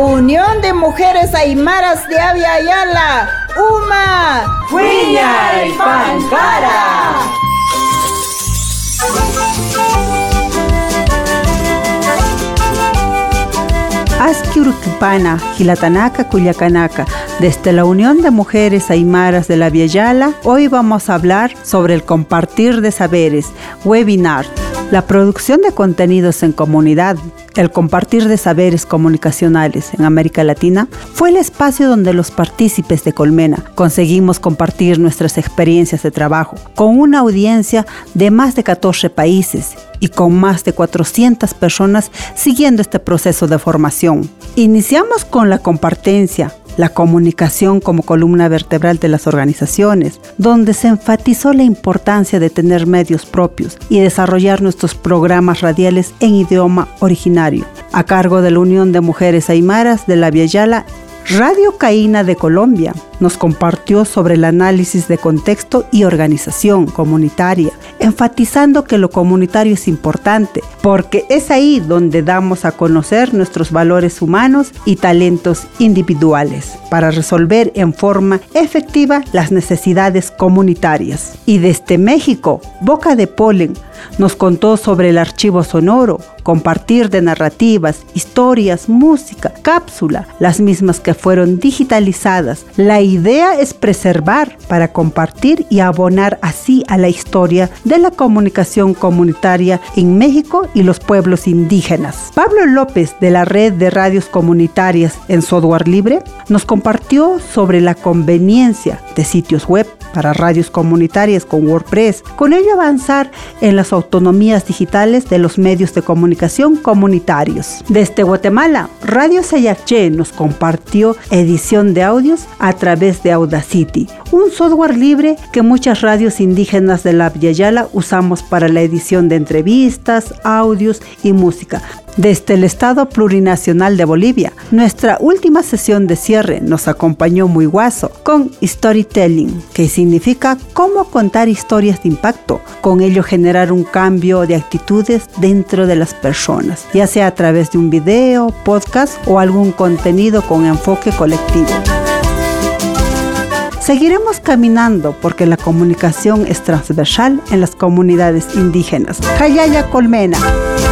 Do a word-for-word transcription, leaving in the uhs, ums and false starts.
Unión de Mujeres Aymaras de Abya Yala, UMA, Huilla y Pankara. Asquiurquipana, Gilatanaka, Culiacanaka. Desde la Unión de Mujeres Aymaras de la Abya Yala, hoy vamos a hablar sobre el compartir de saberes, webinar. La producción de contenidos en comunidad, el compartir de saberes comunicacionales en América Latina, fue el espacio donde los partícipes de Colmena conseguimos compartir nuestras experiencias de trabajo con una audiencia de más de catorce países y con más de cuatrocientas personas siguiendo este proceso de formación. Iniciamos con la compartencia, la comunicación como columna vertebral de las organizaciones, donde se enfatizó la importancia de tener medios propios y desarrollar nuestros programas radiales en idioma originario. A cargo de la Unión de Mujeres Aymaras de la Abya Yala, Radio Caína de Colombia nos compartió sobre el análisis de contexto y organización comunitaria, enfatizando que lo comunitario es importante, porque es ahí donde damos a conocer nuestros valores humanos y talentos individuales para resolver en forma efectiva las necesidades comunitarias. Y desde México, Boca de Polen nos contó sobre el archivo sonoro, compartir de narrativas, historias, música, cápsula, las mismas que fueron digitalizadas. La idea es preservar para compartir y abonar así a la historia de la comunicación comunitaria en México y los pueblos indígenas. Pablo López, de la Red de Radios Comunitarias en Software Libre, nos compartió sobre la conveniencia de sitios web para radios comunitarias con WordPress, con ello avanzar en las autonomías digitales de los medios de comunicación comunitarios. Desde Guatemala, Radio Sayacché nos compartió edición de audios a través de Audacity, un software libre que muchas radios indígenas de la Abya Yala usamos para la edición de entrevistas, audios y música. Desde el Estado Plurinacional de Bolivia, nuestra última sesión de cierre nos acompañó Muiguazo con Storytelling, que significa cómo contar historias de impacto, con ello generar un cambio de actitudes dentro de las personas, ya sea a través de un video, podcast o algún contenido con enfoque colectivo. Seguiremos caminando porque la comunicación es transversal en las comunidades indígenas. Hayaya Colmena.